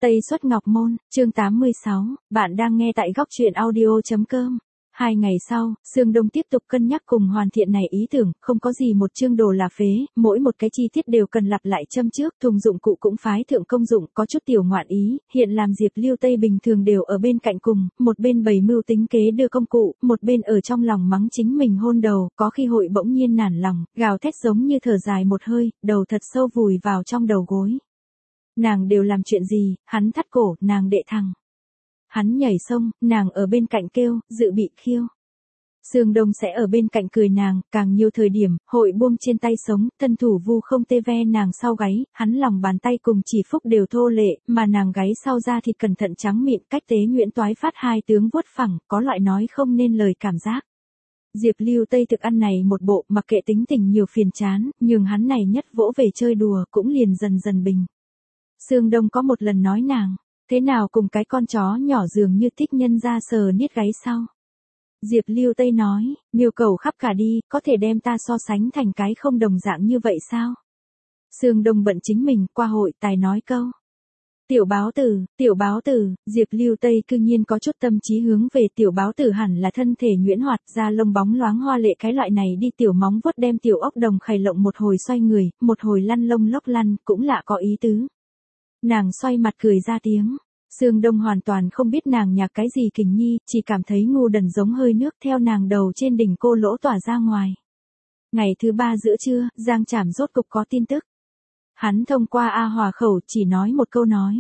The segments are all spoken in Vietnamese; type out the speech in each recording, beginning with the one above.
Tây Xuất Ngọc Môn, chương 86, bạn đang nghe tại góc truyện audio.com. 2 ngày sau, Sương Đông tiếp tục cân nhắc cùng hoàn thiện này ý tưởng, không có gì một chương đồ là phế, mỗi một cái chi tiết đều cần lặp lại châm trước, thùng dụng cụ cũng phái thượng công dụng, có chút tiểu ngoạn ý, hiện làm Diệp Lưu Tây bình thường đều ở bên cạnh cùng, một bên bày mưu tính kế đưa công cụ, một bên ở trong lòng mắng chính mình hôn đầu, có khi hội bỗng nhiên nản lòng, gào thét giống như thở dài một hơi, đầu thật sâu vùi vào trong đầu gối. Nàng đều làm chuyện gì, hắn thắt cổ, nàng đệ thẳng. Hắn nhảy sông, nàng ở bên cạnh kêu, dự bị khiêu. Sương Đông sẽ ở bên cạnh cười nàng, càng nhiều thời điểm, hội buông trên tay sống, thân thủ vu không tê ve nàng sau gáy, hắn lòng bàn tay cùng chỉ phúc đều thô lệ, mà nàng gáy sau ra thịt cẩn thận trắng mịn, cách tế nhuyễn toái phát hai tướng vuốt phẳng, có loại nói không nên lời cảm giác. Diệp Lưu Tây thực ăn này một bộ, mặc kệ tính tình nhiều phiền chán, nhưng hắn này nhất vỗ về chơi đùa, cũng liền dần dần bình. Sương Đông có một lần nói nàng, thế nào cùng cái con chó nhỏ dường như thích nhân ra sờ niết gáy sau. Diệp Lưu Tây nói, miêu cầu khắp cả đi, có thể đem ta so sánh thành cái không đồng dạng như vậy sao? Sương Đông bận chính mình, qua hội tài nói câu. Tiểu báo tử, Diệp Lưu Tây cư nhiên có chút tâm trí hướng về tiểu báo tử hẳn là thân thể nhuyễn hoạt da lông bóng loáng hoa lệ cái loại này đi tiểu móng vuốt đem tiểu ốc đồng khày lộng một hồi xoay người, một hồi lăn lông lốc lăn, cũng lạ có ý tứ. Nàng xoay mặt cười ra tiếng. Sương Đông hoàn toàn không biết nàng nhạc cái gì kình nhi, chỉ cảm thấy ngu đần giống hơi nước theo nàng đầu trên đỉnh cô lỗ tỏa ra ngoài. Ngày thứ 3 giữa trưa, Giang Trảm rốt cục có tin tức. Hắn thông qua A Hòa khẩu chỉ nói một câu nói.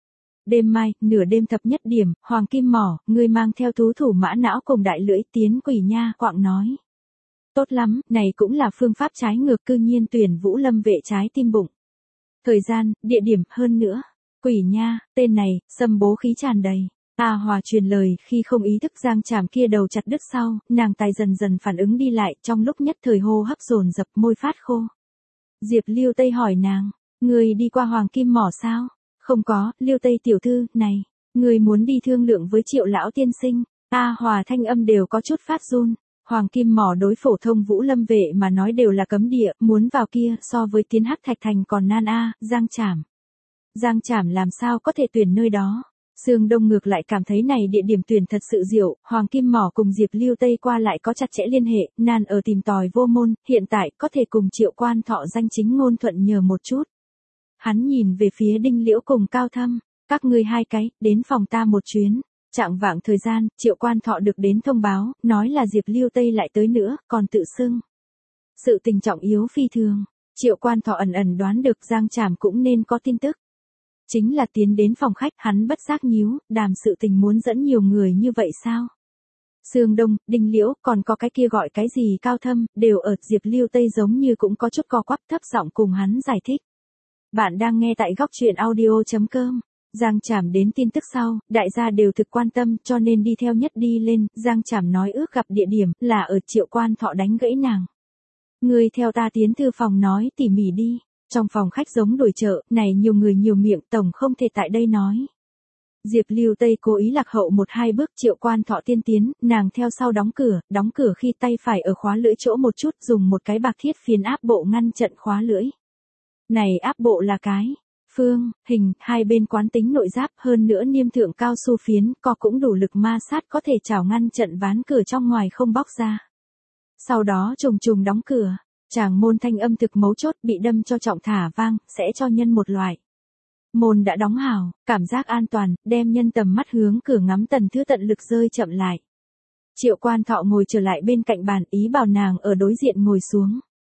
Đêm mai, nửa đêm thập nhất điểm, Hoàng Kim Mỏ, ngươi mang theo thú thủ mã não cùng đại lưỡi tiến Quỷ Nha, quạng nói. Tốt lắm, này cũng là phương pháp trái ngược cư nhiên tuyển Vũ Lâm vệ trái tim bụng. Thời gian, địa điểm, hơn nữa. Quỷ Nha, tên này, xâm bố khí tràn đầy. A Hòa truyền lời khi không ý thức Giang Trảm kia đầu chặt đứt sau, nàng tài dần dần phản ứng đi lại trong lúc nhất thời hô hấp dồn dập môi phát khô. Diệp Lưu Tây hỏi nàng, người đi qua Hoàng Kim Mỏ sao? Không có, Lưu Tây tiểu thư, này, người muốn đi thương lượng với Triệu lão tiên sinh. A Hòa thanh âm đều có chút phát run. Hoàng Kim Mỏ đối phổ thông Vũ Lâm vệ mà nói đều là cấm địa, muốn vào kia so với tiến Hắc Thạch Thành còn nan Giang Trảm. Giang Trảm làm sao có thể tuyển nơi đó? Sương Đông ngược lại cảm thấy này địa điểm tuyển thật sự diệu, Hoàng Kim Mỏ cùng Diệp Lưu Tây qua lại có chặt chẽ liên hệ, nan ở tìm tòi vô môn, hiện tại có thể cùng Triệu Quan Thọ danh chính ngôn thuận nhờ một chút. Hắn nhìn về phía Đinh Liễu cùng Cao Thâm, các ngươi hai cái, đến phòng ta một chuyến. Chạng vạng thời gian, Triệu Quan Thọ được đến thông báo, nói là Diệp Lưu Tây lại tới nữa, còn tự xưng. Sự tình trọng yếu phi thường, Triệu Quan Thọ ẩn ẩn đoán được Giang Trảm cũng nên có tin tức. Chính là tiến đến phòng khách, hắn bất giác nhíu, đàm sự tình muốn dẫn nhiều người như vậy sao? Sương Đông, Đinh Liễu, còn có cái kia gọi cái gì Cao Thâm, đều ở Diệp Lưu Tây giống như cũng có chút co quắp thấp giọng cùng hắn giải thích. Bạn đang nghe tại góc truyện audio.com. Giang Trảm đến tin tức sau, đại gia đều thực quan tâm cho nên đi theo nhất đi lên, Giang Trảm nói ước gặp địa điểm là ở Triệu Quan Thọ đánh gãy nàng. Người theo ta tiến thư phòng nói tỉ mỉ đi, trong phòng khách giống đổi chợ, này nhiều người nhiều miệng tổng không thể tại đây nói. Diệp Lưu Tây cố ý lạc hậu 1-2 bước Triệu Quan Thọ tiên tiến, nàng theo sau đóng cửa khi tay phải ở khóa lưỡi chỗ một chút dùng một cái bạc thiết phiến áp bộ ngăn trận khóa lưỡi. Này áp bộ là cái phương, hình, hai bên quán tính nội giáp hơn nữa niêm thượng cao su phiến, có cũng đủ lực ma sát có thể chảo ngăn trận ván cửa trong ngoài không bóc ra. Sau đó trùng đóng cửa, chàng môn thanh âm thực mấu chốt bị đâm cho trọng thả vang, sẽ cho nhân một loại. Môn đã đóng hào, cảm giác an toàn, đem nhân tầm mắt hướng cửa ngắm tần thứ tận lực rơi chậm lại. Triệu Quan Thọ ngồi trở lại bên cạnh bàn ý bảo nàng ở đối diện ngồi xuống.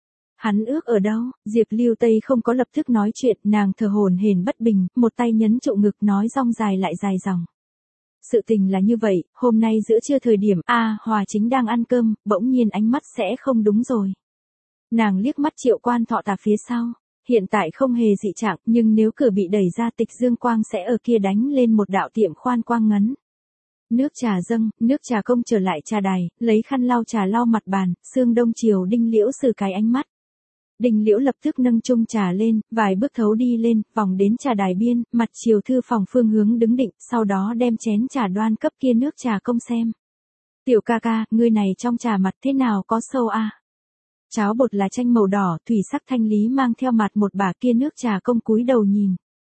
Hắn ước ở đâu? Diệp Lưu Tây không có lập tức nói chuyện, nàng thở hổn hển bất bình, một tay nhấn trụ ngực nói rong dài lại dài dòng. Sự tình là như vậy, hôm nay giữa trưa thời điểm A Hòa chính đang ăn cơm, bỗng nhiên ánh mắt sẽ không đúng rồi. Nàng liếc mắt Triệu Quan Thọ tà phía sau, hiện tại không hề dị trạng, nhưng nếu cửa bị đẩy ra tịch dương quang sẽ ở kia đánh lên một đạo tiệm khoan quang ngấn. Nước trà dâng, nước trà công trở lại trà đài, lấy khăn lau trà lau mặt bàn, Sương Đông chiều Đinh Liễu sử cái ánh mắt. Đinh Liễu lập tức nâng chung trà lên, vài bước thấu đi lên, vòng đến trà đài biên, mặt chiều thư phòng phương hướng đứng định, sau đó đem chén trà đoan cấp kia nước trà công xem. Tiểu ca ca, ngươi này trong trà mặt thế nào có sâu Cháo bột là chanh màu đỏ, thủy sắc thanh lý mang theo mặt một bả kia nước trà công cúi đầu nhìn.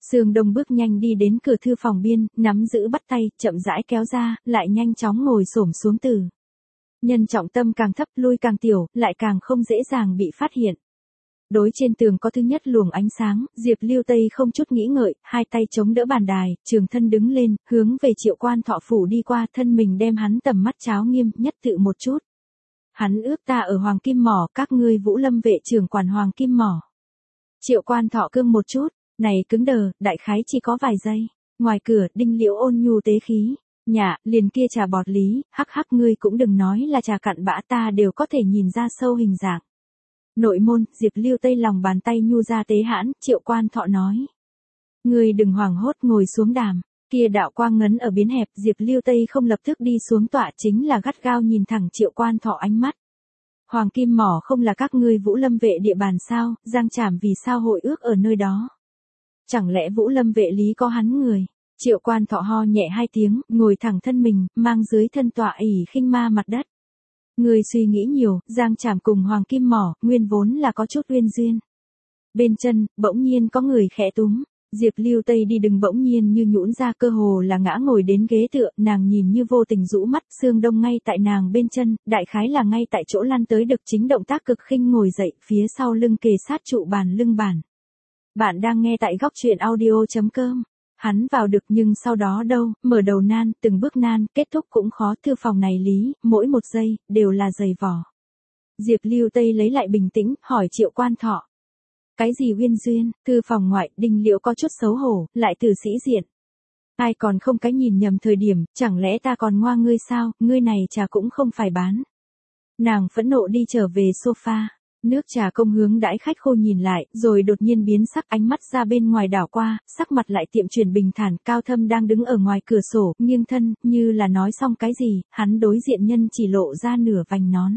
Sương Đông bước nhanh đi đến cửa thư phòng biên, nắm giữ bắt tay, chậm rãi kéo ra, lại nhanh chóng ngồi xổm xuống từ. Nhân trọng tâm càng thấp, lui càng tiểu, lại càng không dễ dàng bị phát hiện. Đối trên tường có thứ nhất luồng ánh sáng, Diệp Lưu Tây không chút nghĩ ngợi, hai tay chống đỡ bàn đài, trường thân đứng lên, hướng về Triệu Quan Thọ phủ đi qua, thân mình đem hắn tầm mắt cháo nghiêm, nhất tự một chút. Hắn ước ta ở Hoàng Kim Mỏ, các ngươi Vũ Lâm vệ trưởng quản Hoàng Kim Mỏ. Triệu Quan Thọ cương một chút, này cứng đờ, đại khái chỉ có vài giây. Ngoài cửa, Đinh Liễu ôn nhu tế khí. Nhạ, liền kia trà bọt lý, hắc hắc ngươi cũng đừng nói là trà cặn bã, ta đều có thể nhìn ra sâu hình dạng. Nội môn, Diệp Lưu Tây lòng bàn tay nhu ra tế hãn, Triệu Quan Thọ nói. Ngươi đừng hoảng hốt, ngồi xuống đàm. Kia đạo quang ngấn ở biến hẹp, Diệp Lưu Tây không lập tức đi xuống tọa, chính là gắt gao nhìn thẳng Triệu Quan Thọ ánh mắt. Hoàng Kim Mỏ không là các ngươi Vũ Lâm vệ địa bàn sao, Giang Trảm vì sao hội ước ở nơi đó? Chẳng lẽ Vũ Lâm vệ lý có hắn người? Triệu Quan Thọ ho nhẹ hai tiếng, ngồi thẳng thân mình, mang dưới thân tọa ỷ khinh ma mặt đất. Người suy nghĩ nhiều, Giang Trảm cùng Hoàng Kim Mỏ, nguyên vốn là có chút uyên duyên. Bên chân, bỗng nhiên có người khẽ túm. Diệp Lưu Tây đi đừng bỗng nhiên như nhũn ra, cơ hồ là ngã ngồi đến ghế tựa, nàng nhìn như vô tình rũ mắt, Sương Đông ngay tại nàng bên chân, đại khái là ngay tại chỗ lăn tới được chính động tác cực khinh ngồi dậy, phía sau lưng kề sát trụ bàn lưng bàn. Bạn đang nghe tại góc truyện audio.com. Hắn vào được nhưng sau đó đâu, mở đầu nan, từng bước nan, kết thúc cũng khó, thư phòng này lý, mỗi một giây, đều là dày vò. Diệp Lưu Tây lấy lại bình tĩnh, hỏi Triệu Quan Thọ. Cái gì uyên duyên, thư phòng ngoại, Đinh Liễu có chút xấu hổ, lại từ sĩ diện. Ai còn không cái nhìn nhầm thời điểm, chẳng lẽ ta còn ngoa ngươi sao, ngươi này trà cũng không phải bán. Nàng phẫn nộ đi trở về sofa. Nước trà công hướng đãi khách khô nhìn lại, rồi đột nhiên biến sắc, ánh mắt ra bên ngoài đảo qua, sắc mặt lại tiệm chuyển bình thản, Cao Thâm đang đứng ở ngoài cửa sổ, nghiêng thân, như là nói xong cái gì, hắn đối diện nhân chỉ lộ ra nửa vành nón.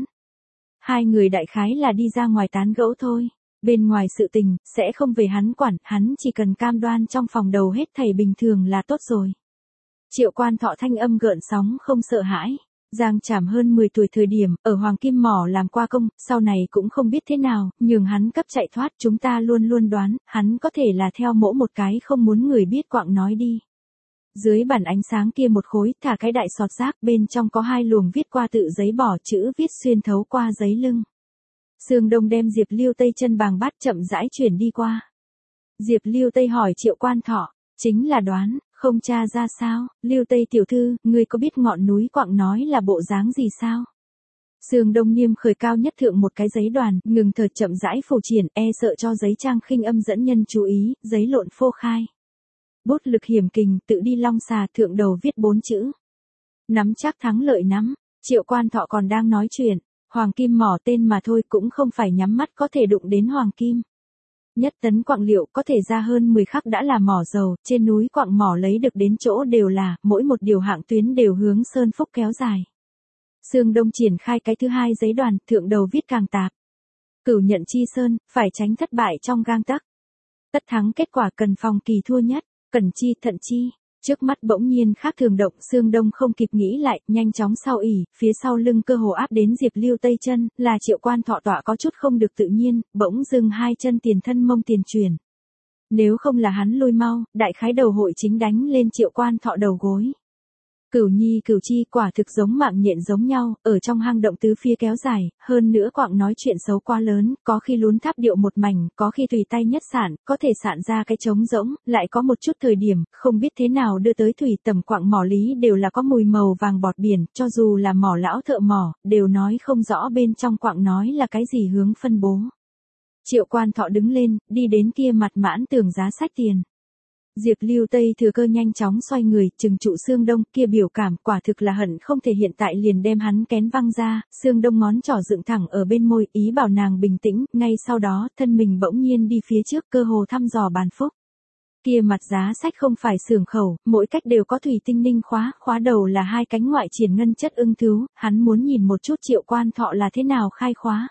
Hai người đại khái là đi ra ngoài tán gẫu thôi, bên ngoài sự tình, sẽ không về hắn quản, hắn chỉ cần cam đoan trong phòng đầu hết thảy bình thường là tốt rồi. Triệu Quan Thọ thanh âm gợn sóng không sợ hãi. Giang Trảm hơn 10 tuổi thời điểm, ở Hoàng Kim Mỏ làm qua công, sau này cũng không biết thế nào, nhường hắn cấp chạy thoát, chúng ta luôn luôn đoán, hắn có thể là theo mỗ một cái không muốn người biết quạng nói đi. Dưới bản ánh sáng kia một khối, thả cái đại sọt rác, bên trong có hai luồng viết qua tự giấy bỏ chữ viết xuyên thấu qua giấy lưng. Sương Đông đem Diệp Lưu Tây chân bàng bát chậm rãi chuyển đi qua. Diệp Lưu Tây hỏi Triệu Quan Thọ, chính là đoán. Không tra ra sao, Lưu Tây tiểu thư, ngươi có biết ngọn núi quạng nói là bộ dáng gì sao? Sương Đông niêm khởi cao nhất thượng một cái giấy đoàn, ngừng thở chậm rãi phổ triển, e sợ cho giấy trang khinh âm dẫn nhân chú ý, giấy lộn phô khai. Bút lực hiểm kình, tự đi long xà, thượng đầu viết 4 chữ. Nắm chắc thắng lợi nắm, Triệu Quan Thọ còn đang nói chuyện, Hoàng Kim Mỏ tên mà thôi cũng không phải nhắm mắt có thể đụng đến Hoàng Kim. Nhất tấn quặng liệu có thể ra hơn 10 khắc đã là mỏ dầu, trên núi quặng mỏ lấy được đến chỗ đều là, mỗi một điều hạng tuyến đều hướng Sơn Phúc kéo dài. Sương Đông triển khai cái thứ hai giấy đoàn, thượng đầu viết càng tạp. Cửu nhận chi sơn, phải tránh thất bại trong gang tấc. Tất thắng kết quả cần phòng kỳ thua nhất, cẩn chi thận chi. Trước mắt bỗng nhiên khác thường động, Sương Đông không kịp nghĩ lại, nhanh chóng sau ỉ, phía sau lưng cơ hồ áp đến Diệp Lưu Tây chân, là Triệu Quan Thọ tọa có chút không được tự nhiên, bỗng dưng hai chân tiền thân mông tiền truyền. Nếu không là hắn lôi mau, đại khái đầu hội chính đánh lên Triệu Quan Thọ đầu gối. Cửu nhi cửu chi quả thực giống mạng nhện giống nhau, ở trong hang động tứ phía kéo dài, hơn nữa quạng nói chuyện xấu quá lớn, có khi lún tháp điệu một mảnh, có khi tùy tay nhất sản, có thể sản ra cái trống rỗng, lại có một chút thời điểm, không biết thế nào đưa tới thủy tầm quạng mỏ lý đều là có mùi màu vàng bọt biển, cho dù là mỏ lão thợ mỏ, đều nói không rõ bên trong quạng nói là cái gì hướng phân bố. Triệu Quan Thọ đứng lên, đi đến kia mặt mãn tường giá sách tiền. Diệp Lưu Tây thừa cơ nhanh chóng xoay người, trừng trụ Sương Đông, kia biểu cảm quả thực là hận không thể hiện tại liền đem hắn kén văng ra, Sương Đông ngón trỏ dựng thẳng ở bên môi, ý bảo nàng bình tĩnh, ngay sau đó, thân mình bỗng nhiên đi phía trước, cơ hồ thăm dò bàn phúc. Kia mặt giá sách không phải xưởng khẩu, mỗi cách đều có thủy tinh ninh khóa, khóa đầu là hai cánh ngoại triển ngân chất ưng thú, hắn muốn nhìn một chút Triệu Quan Thọ là thế nào khai khóa.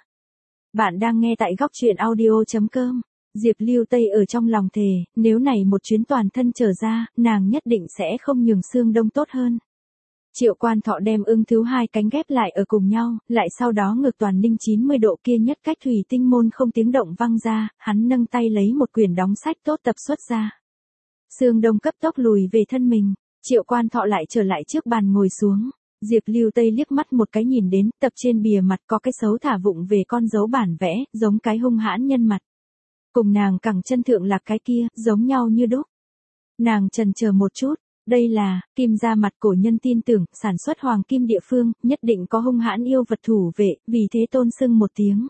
Bạn đang nghe tại góc truyện audio.com. Diệp Lưu Tây ở trong lòng thề, nếu này một chuyến toàn thân trở ra, nàng nhất định sẽ không nhường Sương Đông tốt hơn. Triệu Quan Thọ đem ưng thú hai cánh ghép lại ở cùng nhau, lại sau đó ngược toàn ninh 90 độ kia nhất cách thủy tinh môn không tiếng động văng ra, hắn nâng tay lấy một quyển đóng sách tốt tập xuất ra. Sương Đông cấp tốc lùi về thân mình, Triệu Quan Thọ lại trở lại trước bàn ngồi xuống. Diệp Lưu Tây liếc mắt một cái nhìn đến, tập trên bìa mặt có cái xấu thả vụng về con dấu bản vẽ, giống cái hung hãn nhân mặt. Cùng nàng cẳng chân thượng là cái kia, giống nhau như đúc. Nàng chần chờ một chút, đây là, Kim gia mặt cổ nhân tin tưởng, sản xuất hoàng kim địa phương, nhất định có hung hãn yêu vật thủ vệ, vì thế tôn xưng một tiếng.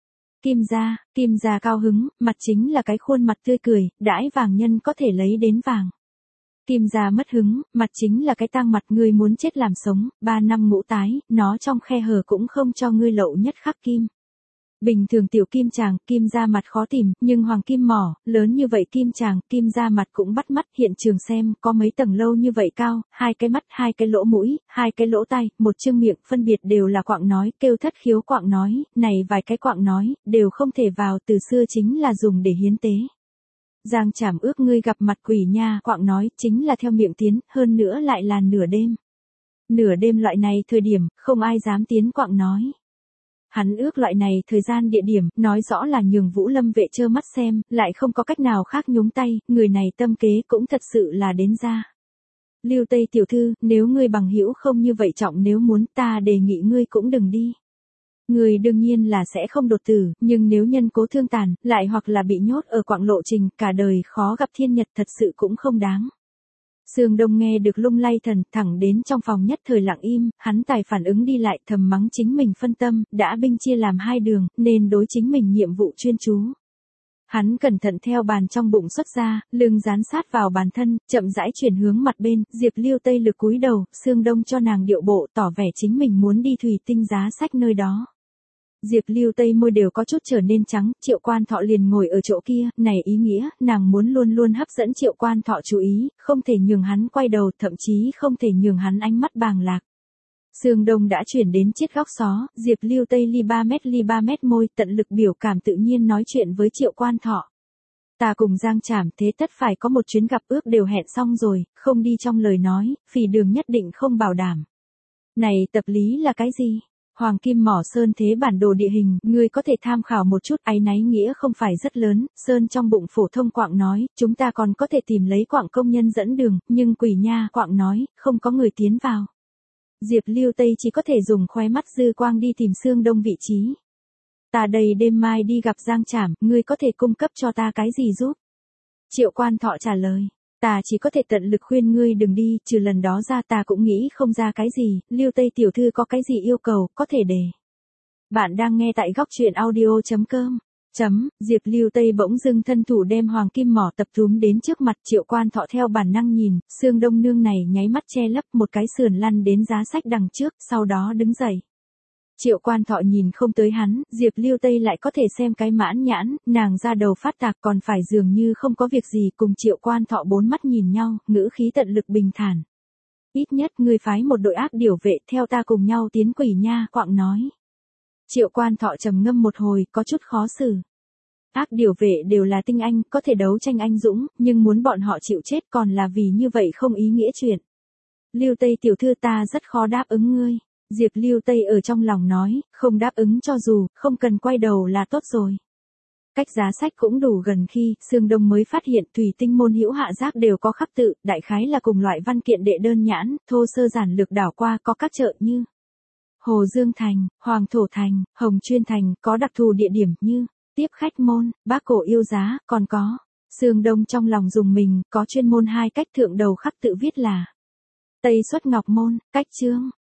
Kim gia cao hứng, mặt chính là cái khuôn mặt tươi cười, đãi vàng nhân có thể lấy đến vàng. Kim gia mất hứng, mặt chính là cái tang mặt ngươi muốn chết làm sống, 3 năm ngũ tái, nó trong khe hở cũng không cho ngươi lậu nhất khắc kim. Bình thường tiểu kim chàng, kim gia mặt khó tìm, nhưng hoàng kim mỏ, lớn như vậy kim chàng, kim gia mặt cũng bắt mắt, hiện trường xem, có mấy tầng lâu như vậy cao, 2 cái mắt, 2 cái lỗ mũi, 2 cái lỗ tai, một chương miệng, phân biệt đều là quạng nói, kêu thất khiếu quạng nói, này vài cái quạng nói, đều không thể vào, từ xưa chính là dùng để hiến tế. Giang Trảm ước ngươi gặp mặt quỷ nha, quạng nói, chính là theo miệng tiến, hơn nữa lại là nửa đêm. Nửa đêm loại này thời điểm, không ai dám tiến quạng nói. Hắn ước loại này thời gian địa điểm, nói rõ là nhường Vũ Lâm vệ trơ mắt xem, lại không có cách nào khác nhúng tay, người này tâm kế cũng thật sự là đến ra. Lưu Tây tiểu thư, nếu ngươi bằng hữu không như vậy trọng, nếu muốn ta đề nghị ngươi cũng đừng đi. Người đương nhiên là sẽ không đột tử, nhưng nếu nhân cố thương tàn, lại hoặc là bị nhốt ở quạng lộ trình, cả đời khó gặp thiên nhật thật sự cũng không đáng. Sương Đông nghe được lung lay thần, thẳng đến trong phòng nhất thời lặng im, hắn tài phản ứng đi lại thầm mắng chính mình phân tâm, đã binh chia làm 2 đường, nên đối chính mình nhiệm vụ chuyên chú. Hắn cẩn thận theo bàn trong bụng xuất ra, lưng dán sát vào bàn thân, chậm rãi chuyển hướng mặt bên, Diệp Lưu Tây lực cúi đầu, Sương Đông cho nàng điệu bộ tỏ vẻ chính mình muốn đi thủy tinh giá sách nơi đó. Diệp Lưu Tây môi đều có chút trở nên trắng, Triệu Quan Thọ liền ngồi ở chỗ kia, này ý nghĩa, nàng muốn luôn luôn hấp dẫn Triệu Quan Thọ chú ý, không thể nhường hắn quay đầu, thậm chí không thể nhường hắn ánh mắt bàng lạc. Sương Đông đã chuyển đến chiếc góc xó, Diệp Lưu Tây ly 3 mét môi, tận lực biểu cảm tự nhiên nói chuyện với Triệu Quan Thọ. Ta cùng Giang Trảm thế tất phải có một chuyến gặp ước đều hẹn xong rồi, không đi trong lời nói, phỉ đường nhất định không bảo đảm. Này tập lý là cái gì? Hoàng kim mỏ sơn thế bản đồ địa hình, ngươi có thể tham khảo một chút, áy náy nghĩa không phải rất lớn, sơn trong bụng phổ thông quạng nói, chúng ta còn có thể tìm lấy quạng công nhân dẫn đường, nhưng quỷ nha quạng nói, không có người tiến vào. Diệp Lưu Tây chỉ có thể dùng khóe mắt dư quang đi tìm Sương Đông vị trí. Ta đây đêm mai đi gặp Giang Trảm, ngươi có thể cung cấp cho ta cái gì giúp? Triệu Quan Thọ trả lời. Ta chỉ có thể tận lực khuyên ngươi đừng đi, trừ lần đó ra ta cũng nghĩ không ra cái gì, Lưu Tây tiểu thư có cái gì yêu cầu, có thể đề. Bạn đang nghe tại góc truyện audio.com. Diệp Lưu Tây bỗng dưng thân thủ đem hoàng kim mỏ tập túm đến trước mặt, Triệu Quan Thọ theo bản năng nhìn, Sương Đông nương này nháy mắt che lấp một cái sườn lăn đến giá sách đằng trước, sau đó đứng dậy. Triệu Quan Thọ nhìn không tới hắn, Diệp Lưu Tây lại có thể xem cái mãn nhãn, nàng ra đầu phát tạc còn phải dường như không có việc gì, cùng Triệu Quan Thọ 4 mắt nhìn nhau, ngữ khí tận lực bình thản. Ít nhất ngươi phái một đội ác điểu vệ theo ta cùng nhau tiến quỷ nha, quạng nói. Triệu Quan Thọ trầm ngâm một hồi, có chút khó xử. Ác điểu vệ đều là tinh anh, có thể đấu tranh anh dũng, nhưng muốn bọn họ chịu chết còn là vì như vậy không ý nghĩa chuyện. Lưu Tây tiểu thư ta rất khó đáp ứng ngươi. Diệp Lưu Tây ở trong lòng nói, không đáp ứng cho dù, không cần quay đầu là tốt rồi. Cách giá sách cũng đủ gần khi, Sương Đông mới phát hiện thủy tinh môn hữu hạ giác đều có khắc tự, đại khái là cùng loại văn kiện đệ đơn nhãn, thô sơ giản lược đảo qua có các chợ như Hồ Dương Thành, Hoàng Thổ Thành, Hồng Chuyên Thành, có đặc thù địa điểm như Tiếp Khách Môn, Bác Cổ Yêu Giá, còn có. Sương Đông trong lòng dùng mình, có chuyên môn 2 cách thượng đầu khắc tự viết là Tây Xuất Ngọc Môn, cách chương.